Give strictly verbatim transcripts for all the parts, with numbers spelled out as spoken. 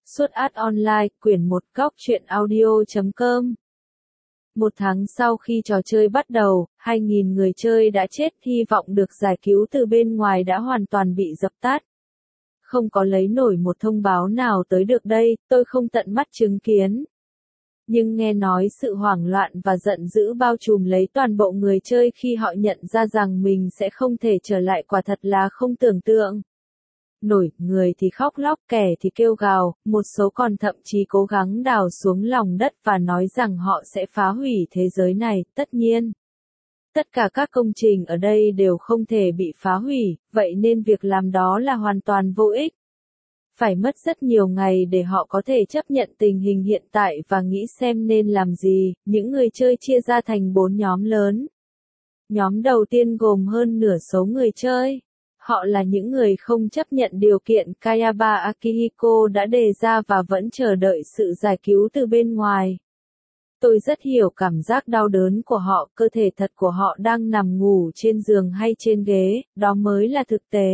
Suất át online, quyển một góc truyện audio chấm com. Một tháng sau khi trò chơi bắt đầu, hai nghìn người chơi đã chết, hy vọng được giải cứu từ bên ngoài đã hoàn toàn bị dập tắt. Không có lấy nổi một thông báo nào tới được đây, tôi không tận mắt chứng kiến. Nhưng nghe nói sự hoảng loạn và giận dữ bao trùm lấy toàn bộ người chơi khi họ nhận ra rằng mình sẽ không thể trở lại, quả thật là không tưởng tượng nổi, người thì khóc lóc, kẻ thì kêu gào, một số còn thậm chí cố gắng đào xuống lòng đất và nói rằng họ sẽ phá hủy thế giới này. Tất nhiên, tất cả các công trình ở đây đều không thể bị phá hủy, vậy nên việc làm đó là hoàn toàn vô ích. Phải mất rất nhiều ngày để họ có thể chấp nhận tình hình hiện tại và nghĩ xem nên làm gì. Những người chơi chia ra thành bốn nhóm lớn. Nhóm đầu tiên gồm hơn nửa số người chơi. Họ là những người không chấp nhận điều kiện Kayaba Akihiko đã đề ra và vẫn chờ đợi sự giải cứu từ bên ngoài. Tôi rất hiểu cảm giác đau đớn của họ, cơ thể thật của họ đang nằm ngủ trên giường hay trên ghế, đó mới là thực tế.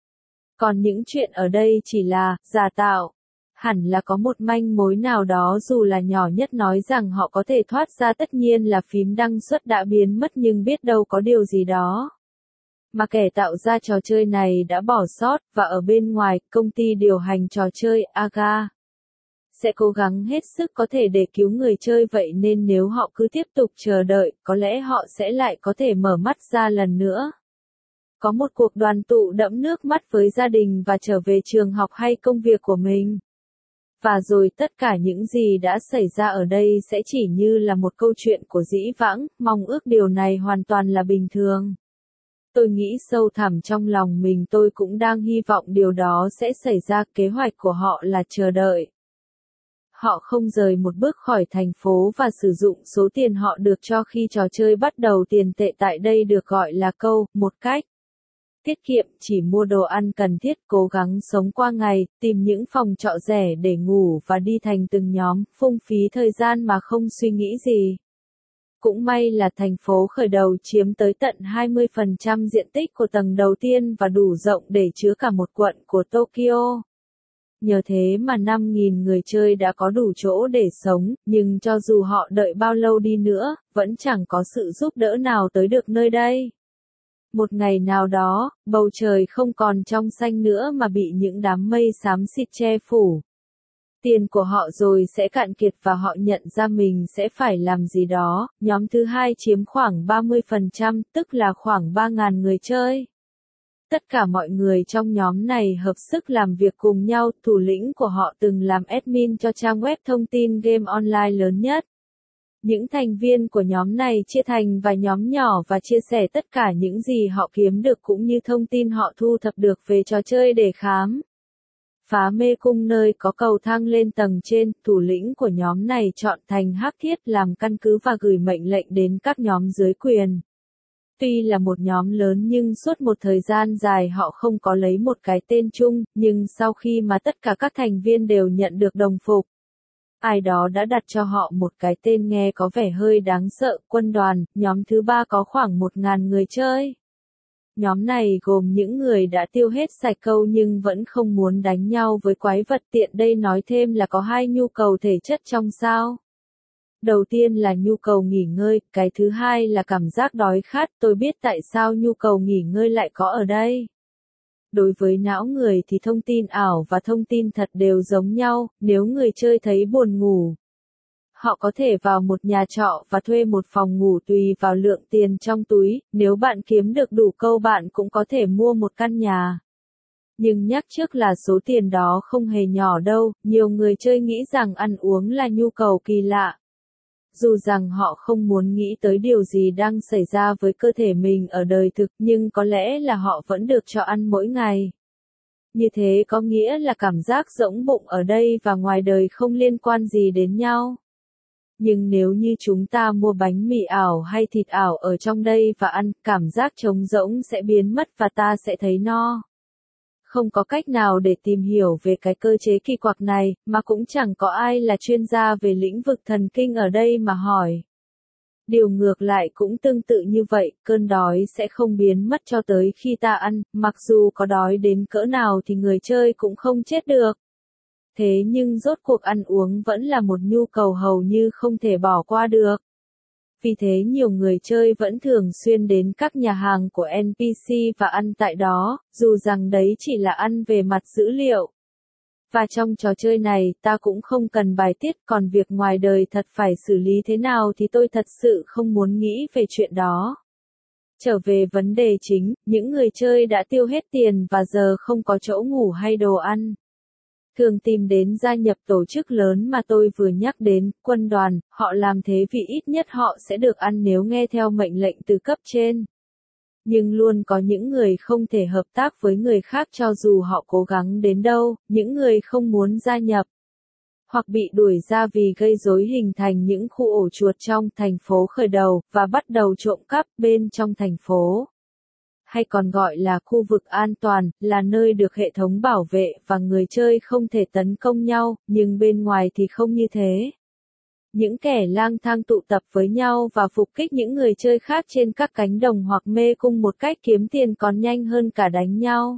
Còn những chuyện ở đây chỉ là giả tạo. Hẳn là có một manh mối nào đó dù là nhỏ nhất nói rằng họ có thể thoát ra, tất nhiên là phím đăng xuất đã biến mất, nhưng biết đâu có điều gì đó mà kẻ tạo ra trò chơi này đã bỏ sót, và ở bên ngoài, công ty điều hành trò chơi Aga sẽ cố gắng hết sức có thể để cứu người chơi, vậy nên nếu họ cứ tiếp tục chờ đợi, có lẽ họ sẽ lại có thể mở mắt ra lần nữa. Có một cuộc đoàn tụ đẫm nước mắt với gia đình và trở về trường học hay công việc của mình. Và rồi tất cả những gì đã xảy ra ở đây sẽ chỉ như là một câu chuyện của dĩ vãng, mong ước điều này hoàn toàn là bình thường. Tôi nghĩ sâu thẳm trong lòng mình tôi cũng đang hy vọng điều đó sẽ xảy ra. Kế hoạch của họ là chờ đợi. Họ không rời một bước khỏi thành phố và sử dụng số tiền họ được cho khi trò chơi bắt đầu. Tiền tệ tại đây được gọi là câu, một cách tiết kiệm, chỉ mua đồ ăn cần thiết, cố gắng sống qua ngày, tìm những phòng trọ rẻ để ngủ và đi thành từng nhóm, phung phí thời gian mà không suy nghĩ gì. Cũng may là thành phố khởi đầu chiếm tới tận hai mươi phần trăm diện tích của tầng đầu tiên và đủ rộng để chứa cả một quận của Tokyo. Nhờ thế mà năm nghìn người chơi đã có đủ chỗ để sống, nhưng cho dù họ đợi bao lâu đi nữa, vẫn chẳng có sự giúp đỡ nào tới được nơi đây. Một ngày nào đó, bầu trời không còn trong xanh nữa mà bị những đám mây xám xịt che phủ. Tiền của họ rồi sẽ cạn kiệt và họ nhận ra mình sẽ phải làm gì đó. Nhóm thứ hai chiếm khoảng ba mươi phần trăm, tức là khoảng ba nghìn người chơi. Tất cả mọi người trong nhóm này hợp sức làm việc cùng nhau, thủ lĩnh của họ từng làm admin cho trang web thông tin game online lớn nhất. Những thành viên của nhóm này chia thành vài nhóm nhỏ và chia sẻ tất cả những gì họ kiếm được cũng như thông tin họ thu thập được về trò chơi để khám phá mê cung nơi có cầu thang lên tầng trên. Thủ lĩnh của nhóm này chọn thành Hắc Thiết làm căn cứ và gửi mệnh lệnh đến các nhóm dưới quyền. Tuy là một nhóm lớn nhưng suốt một thời gian dài họ không có lấy một cái tên chung, nhưng sau khi mà tất cả các thành viên đều nhận được đồng phục, ai đó đã đặt cho họ một cái tên nghe có vẻ hơi đáng sợ, quân đoàn. Nhóm thứ ba có khoảng một nghìn người chơi. Nhóm này gồm những người đã tiêu hết sạch câu nhưng vẫn không muốn đánh nhau với quái vật. Tiện đây nói thêm là có hai nhu cầu thể chất trong sao. Đầu tiên là nhu cầu nghỉ ngơi, cái thứ hai là cảm giác đói khát. Tôi biết tại sao nhu cầu nghỉ ngơi lại có ở đây. Đối với não người thì thông tin ảo và thông tin thật đều giống nhau. Nếu người chơi thấy buồn ngủ, họ có thể vào một nhà trọ và thuê một phòng ngủ tùy vào lượng tiền trong túi. Nếu bạn kiếm được đủ câu bạn cũng có thể mua một căn nhà. Nhưng nhắc trước là số tiền đó không hề nhỏ đâu. Nhiều người chơi nghĩ rằng ăn uống là nhu cầu kỳ lạ. Dù rằng họ không muốn nghĩ tới điều gì đang xảy ra với cơ thể mình ở đời thực, nhưng có lẽ là họ vẫn được cho ăn mỗi ngày. Như thế có nghĩa là cảm giác rỗng bụng ở đây và ngoài đời không liên quan gì đến nhau. Nhưng nếu như chúng ta mua bánh mì ảo hay thịt ảo ở trong đây và ăn, cảm giác trống rỗng sẽ biến mất và ta sẽ thấy no. Không có cách nào để tìm hiểu về cái cơ chế kỳ quặc này, mà cũng chẳng có ai là chuyên gia về lĩnh vực thần kinh ở đây mà hỏi. Điều ngược lại cũng tương tự như vậy, cơn đói sẽ không biến mất cho tới khi ta ăn, mặc dù có đói đến cỡ nào thì người chơi cũng không chết được. Thế nhưng rốt cuộc ăn uống vẫn là một nhu cầu hầu như không thể bỏ qua được. Vì thế nhiều người chơi vẫn thường xuyên đến các nhà hàng của en pê xê và ăn tại đó, dù rằng đấy chỉ là ăn về mặt dữ liệu. Và trong trò chơi này, ta cũng không cần bài tiết, còn việc ngoài đời thật phải xử lý thế nào thì tôi thật sự không muốn nghĩ về chuyện đó. Trở về vấn đề chính, những người chơi đã tiêu hết tiền và giờ không có chỗ ngủ hay đồ ăn. Thường tìm đến gia nhập tổ chức lớn mà tôi vừa nhắc đến, quân đoàn, họ làm thế vì ít nhất họ sẽ được ăn nếu nghe theo mệnh lệnh từ cấp trên. Nhưng luôn có những người không thể hợp tác với người khác cho dù họ cố gắng đến đâu, những người không muốn gia nhập hoặc bị đuổi ra vì gây rối hình thành những khu ổ chuột trong thành phố khởi đầu và bắt đầu trộm cắp bên trong thành phố. Hay còn gọi là khu vực an toàn, là nơi được hệ thống bảo vệ và người chơi không thể tấn công nhau, nhưng bên ngoài thì không như thế. Những kẻ lang thang tụ tập với nhau và phục kích những người chơi khác trên các cánh đồng hoặc mê cung một cách kiếm tiền còn nhanh hơn cả đánh nhau.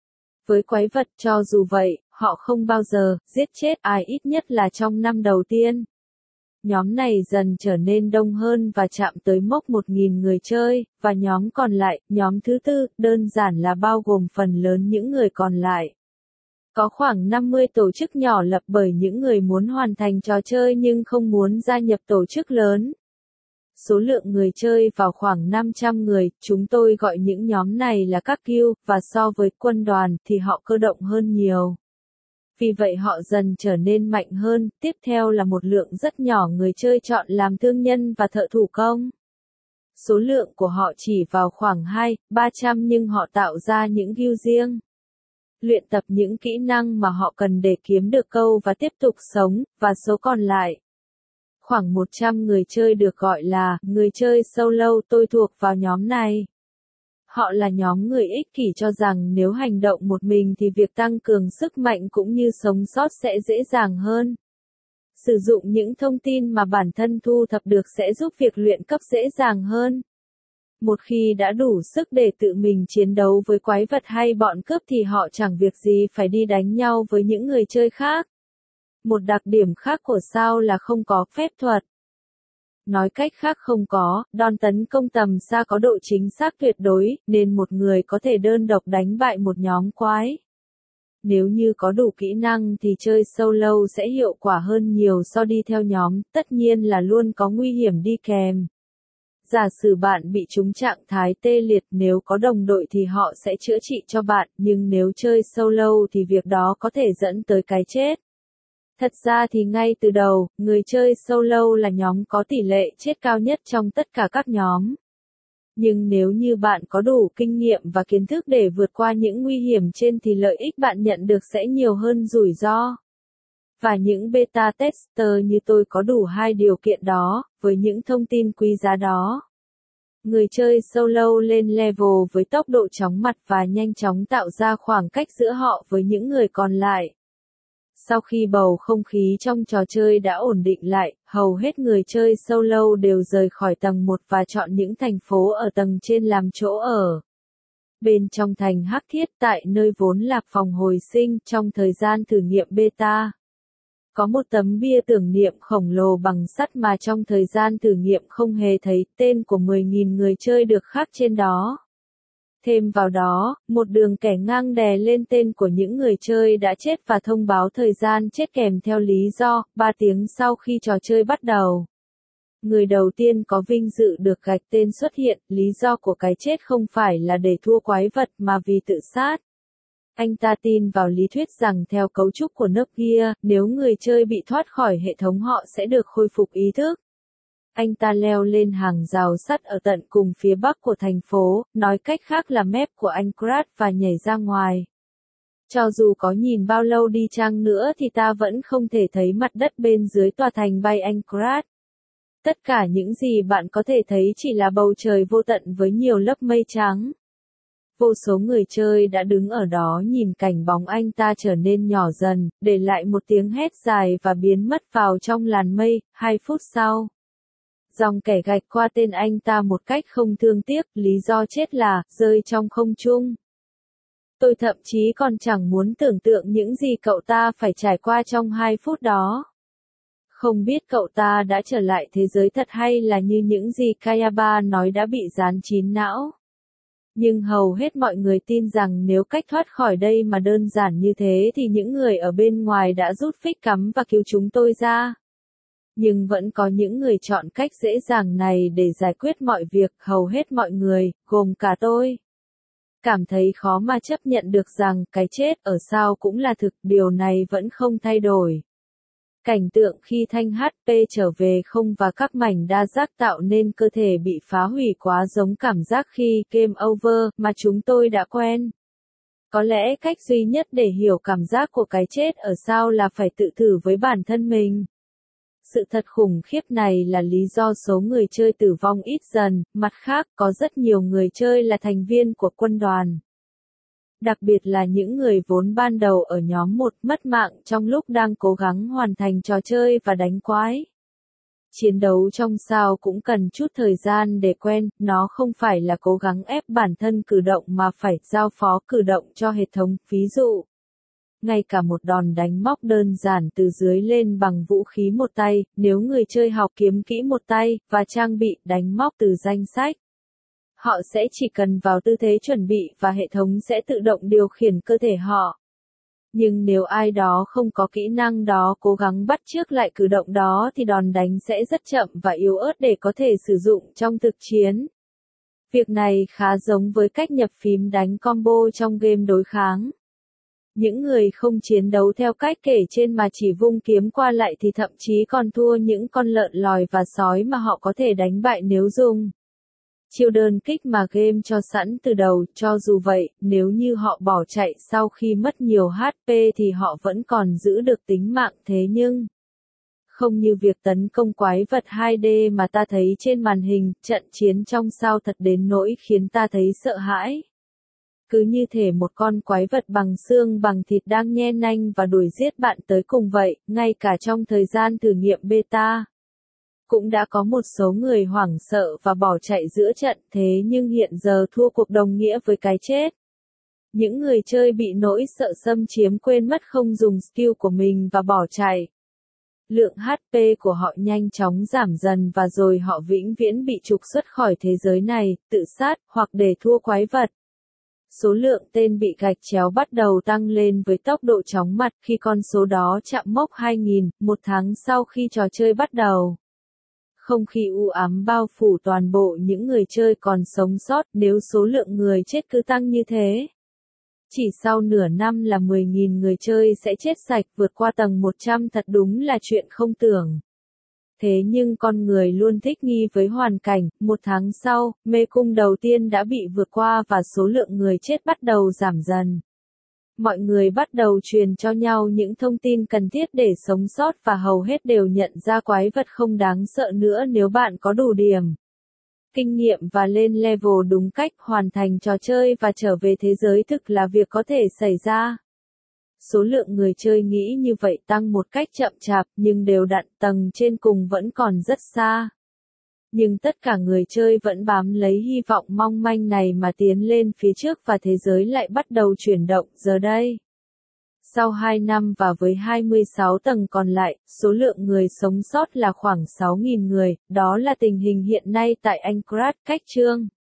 Với quái vật cho dù vậy, họ không bao giờ giết chết ai ít nhất là trong năm đầu tiên. Nhóm này dần trở nên đông hơn và chạm tới mốc một nghìn người chơi, và nhóm còn lại, nhóm thứ tư, đơn giản là bao gồm phần lớn những người còn lại. Có khoảng năm mươi tổ chức nhỏ lập bởi những người muốn hoàn thành trò chơi nhưng không muốn gia nhập tổ chức lớn. Số lượng người chơi vào khoảng năm trăm người, chúng tôi gọi những nhóm này là các guild, và so với quân đoàn thì họ cơ động hơn nhiều. Vì vậy họ dần trở nên mạnh hơn, tiếp theo là một lượng rất nhỏ người chơi chọn làm thương nhân và thợ thủ công. Số lượng của họ chỉ vào khoảng hai, ba trăm nhưng họ tạo ra những guild riêng. Luyện tập những kỹ năng mà họ cần để kiếm được câu và tiếp tục sống, và số còn lại. Khoảng một trăm người chơi được gọi là người chơi solo, tôi thuộc vào nhóm này. Họ là nhóm người ích kỷ cho rằng nếu hành động một mình thì việc tăng cường sức mạnh cũng như sống sót sẽ dễ dàng hơn. Sử dụng những thông tin mà bản thân thu thập được sẽ giúp việc luyện cấp dễ dàng hơn. Một khi đã đủ sức để tự mình chiến đấu với quái vật hay bọn cướp thì họ chẳng việc gì phải đi đánh nhau với những người chơi khác. Một đặc điểm khác của sao là không có phép thuật. Nói cách khác không có, đòn tấn công tầm xa có độ chính xác tuyệt đối, nên một người có thể đơn độc đánh bại một nhóm quái. Nếu như có đủ kỹ năng thì chơi solo sẽ hiệu quả hơn nhiều so đi theo nhóm, tất nhiên là luôn có nguy hiểm đi kèm. Giả sử bạn bị trúng trạng thái tê liệt, nếu có đồng đội thì họ sẽ chữa trị cho bạn, nhưng nếu chơi solo thì việc đó có thể dẫn tới cái chết. Thật ra thì ngay từ đầu, người chơi solo là nhóm có tỷ lệ chết cao nhất trong tất cả các nhóm. Nhưng nếu như bạn có đủ kinh nghiệm và kiến thức để vượt qua những nguy hiểm trên thì lợi ích bạn nhận được sẽ nhiều hơn rủi ro. Và những beta tester như tôi có đủ hai điều kiện đó, với những thông tin quý giá đó. Người chơi solo lên level với tốc độ chóng mặt và nhanh chóng tạo ra khoảng cách giữa họ với những người còn lại. Sau khi bầu không khí trong trò chơi đã ổn định lại, hầu hết người chơi solo đều rời khỏi tầng một và chọn những thành phố ở tầng trên làm chỗ ở. Bên trong thành Hắc Thiết, tại nơi vốn là phòng hồi sinh, trong thời gian thử nghiệm beta, có một tấm bia tưởng niệm khổng lồ bằng sắt mà trong thời gian thử nghiệm không hề thấy tên của mười nghìn người chơi được khắc trên đó. Thêm vào đó, một đường kẻ ngang đè lên tên của những người chơi đã chết và thông báo thời gian chết kèm theo lý do, ba tiếng sau khi trò chơi bắt đầu. Người đầu tiên có vinh dự được gạch tên xuất hiện, lý do của cái chết không phải là để thua quái vật mà vì tự sát. Anh ta tin vào lý thuyết rằng theo cấu trúc của nấc Gear, nếu người chơi bị thoát khỏi hệ thống họ sẽ được khôi phục ý thức. Anh ta leo lên hàng rào sắt ở tận cùng phía bắc của thành phố, nói cách khác là mép của Anchorage và nhảy ra ngoài. Cho dù có nhìn bao lâu đi chăng nữa thì ta vẫn không thể thấy mặt đất bên dưới tòa thành bay Anchorage. Tất cả những gì bạn có thể thấy chỉ là bầu trời vô tận với nhiều lớp mây trắng. Vô số người chơi đã đứng ở đó nhìn cảnh bóng anh ta trở nên nhỏ dần, để lại một tiếng hét dài và biến mất vào trong làn mây. Hai phút sau, dòng kẻ gạch qua tên anh ta một cách không thương tiếc, lý do chết là rơi trong không trung. Tôi thậm chí còn chẳng muốn tưởng tượng những gì cậu ta phải trải qua trong hai phút đó. Không biết cậu ta đã trở lại thế giới thật hay là như những gì Kayaba nói đã bị dán chín não. Nhưng hầu hết mọi người tin rằng nếu cách thoát khỏi đây mà đơn giản như thế thì những người ở bên ngoài đã rút phích cắm và cứu chúng tôi ra. Nhưng vẫn có những người chọn cách dễ dàng này để giải quyết mọi việc, hầu hết mọi người, gồm cả tôi. Cảm thấy khó mà chấp nhận được rằng cái chết ở sao cũng là thực, điều này vẫn không thay đổi. Cảnh tượng khi thanh hát pê trở về không và các mảnh đa giác tạo nên cơ thể bị phá hủy quá giống cảm giác khi game over mà chúng tôi đã quen. Có lẽ cách duy nhất để hiểu cảm giác của cái chết ở sao là phải tự thử với bản thân mình. Sự thật khủng khiếp này là lý do số người chơi tử vong ít dần, mặt khác có rất nhiều người chơi là thành viên của quân đoàn. Đặc biệt là những người vốn ban đầu ở nhóm một mất mạng trong lúc đang cố gắng hoàn thành trò chơi và đánh quái. Chiến đấu trong sao cũng cần chút thời gian để quen, nó không phải là cố gắng ép bản thân cử động mà phải giao phó cử động cho hệ thống, ví dụ. Ngay cả một đòn đánh móc đơn giản từ dưới lên bằng vũ khí một tay, nếu người chơi học kiếm kỹ một tay, và trang bị đánh móc từ danh sách. Họ sẽ chỉ cần vào tư thế chuẩn bị và hệ thống sẽ tự động điều khiển cơ thể họ. Nhưng nếu ai đó không có kỹ năng đó cố gắng bắt chước lại cử động đó thì đòn đánh sẽ rất chậm và yếu ớt để có thể sử dụng trong thực chiến. Việc này khá giống với cách nhập phím đánh combo trong game đối kháng. Những người không chiến đấu theo cách kể trên mà chỉ vung kiếm qua lại thì thậm chí còn thua những con lợn lòi và sói mà họ có thể đánh bại nếu dùng chiêu đơn kích mà game cho sẵn từ đầu. Cho dù vậy, nếu như họ bỏ chạy sau khi mất nhiều hát pê thì họ vẫn còn giữ được tính mạng, thế nhưng không như việc tấn công quái vật hai D mà ta thấy trên màn hình, trận chiến trong sao thật đến nỗi khiến ta thấy sợ hãi. Cứ như thể một con quái vật bằng xương bằng thịt đang nhe nanh và đuổi giết bạn tới cùng vậy, ngay cả trong thời gian thử nghiệm beta. Cũng đã có một số người hoảng sợ và bỏ chạy giữa trận, thế nhưng hiện giờ thua cuộc đồng nghĩa với cái chết. Những người chơi bị nỗi sợ xâm chiếm quên mất không dùng skill của mình và bỏ chạy. Lượng hát pê của họ nhanh chóng giảm dần và rồi họ vĩnh viễn bị trục xuất khỏi thế giới này, tự sát, hoặc để thua quái vật. Số lượng tên bị gạch chéo bắt đầu tăng lên với tốc độ chóng mặt khi con số đó chạm mốc hai nghìn, một tháng sau khi trò chơi bắt đầu. Không khí u ám bao phủ toàn bộ những người chơi còn sống sót nếu số lượng người chết cứ tăng như thế. Chỉ sau nửa năm là mười nghìn người chơi sẽ chết sạch, vượt qua tầng một trăm thật đúng là chuyện không tưởng. Thế nhưng con người luôn thích nghi với hoàn cảnh, một tháng sau, mê cung đầu tiên đã bị vượt qua và số lượng người chết bắt đầu giảm dần. Mọi người bắt đầu truyền cho nhau những thông tin cần thiết để sống sót và hầu hết đều nhận ra quái vật không đáng sợ nữa nếu bạn có đủ điểm kinh nghiệm và lên level đúng cách. Hoàn thành trò chơi và trở về thế giới thực là việc có thể xảy ra. Số lượng người chơi nghĩ như vậy tăng một cách chậm chạp nhưng đều đặn, tầng trên cùng vẫn còn rất xa. Nhưng tất cả người chơi vẫn bám lấy hy vọng mong manh này mà tiến lên phía trước và thế giới lại bắt đầu chuyển động. Giờ đây, sau hai năm và với hai mươi sáu tầng còn lại, số lượng người sống sót là khoảng sáu nghìn người, đó là tình hình hiện nay tại Anchorage. Cách chương